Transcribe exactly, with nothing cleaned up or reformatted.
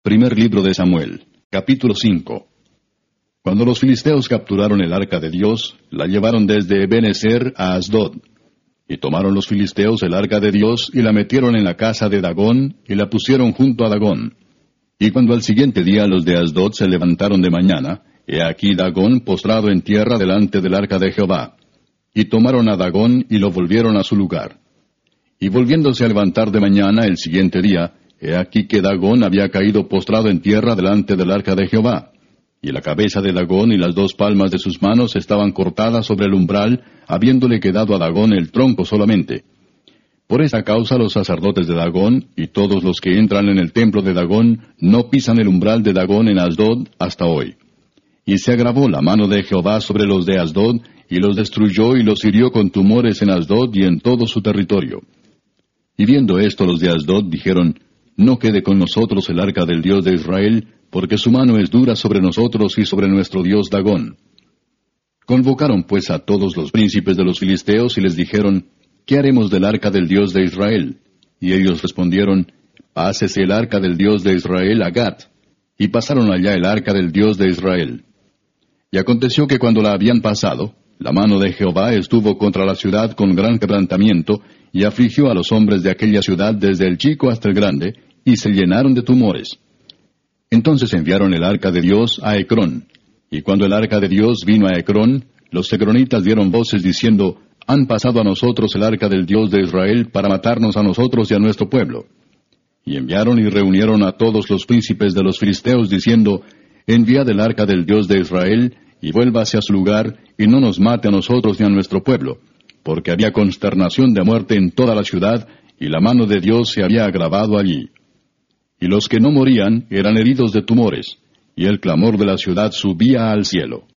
Primer libro de Samuel, capítulo cinco. Cuando los filisteos capturaron el arca de Dios, la llevaron desde Ebenezer a Asdod. Y tomaron los filisteos el arca de Dios, y la metieron en la casa de Dagón, y la pusieron junto a Dagón. Y cuando al siguiente día los de Asdod se levantaron de mañana, he aquí Dagón postrado en tierra delante del arca de Jehová. Y tomaron a Dagón, y lo volvieron a su lugar. Y volviéndose a levantar de mañana el siguiente día, he aquí que Dagón había caído postrado en tierra delante del arca de Jehová. Y la cabeza de Dagón y las dos palmas de sus manos estaban cortadas sobre el umbral, habiéndole quedado a Dagón el tronco solamente. Por esta causa los sacerdotes de Dagón, y todos los que entran en el templo de Dagón, no pisan el umbral de Dagón en Asdod hasta hoy. Y se agravó la mano de Jehová sobre los de Asdod, y los destruyó y los hirió con tumores en Asdod y en todo su territorio. Y viendo esto los de Asdod dijeron, no quede con nosotros el arca del Dios de Israel, porque su mano es dura sobre nosotros y sobre nuestro Dios Dagón. Convocaron pues a todos los príncipes de los filisteos y les dijeron, ¿qué haremos del arca del Dios de Israel? Y ellos respondieron, pásese el arca del Dios de Israel a Gat. Y pasaron allá el arca del Dios de Israel. Y aconteció que cuando la habían pasado, la mano de Jehová estuvo contra la ciudad con gran quebrantamiento, y afligió a los hombres de aquella ciudad desde el chico hasta el grande, y se llenaron de tumores. Entonces enviaron el arca de Dios a Ecrón. Y cuando el arca de Dios vino a Ecrón, los ecronitas dieron voces diciendo, han pasado a nosotros el arca del Dios de Israel para matarnos a nosotros y a nuestro pueblo. Y enviaron y reunieron a todos los príncipes de los filisteos diciendo, enviad el arca del Dios de Israel, y vuélvase a su lugar, y no nos mate a nosotros ni a nuestro pueblo, porque había consternación de muerte en toda la ciudad, y la mano de Dios se había agravado allí. Y los que no morían eran heridos de tumores, y el clamor de la ciudad subía al cielo.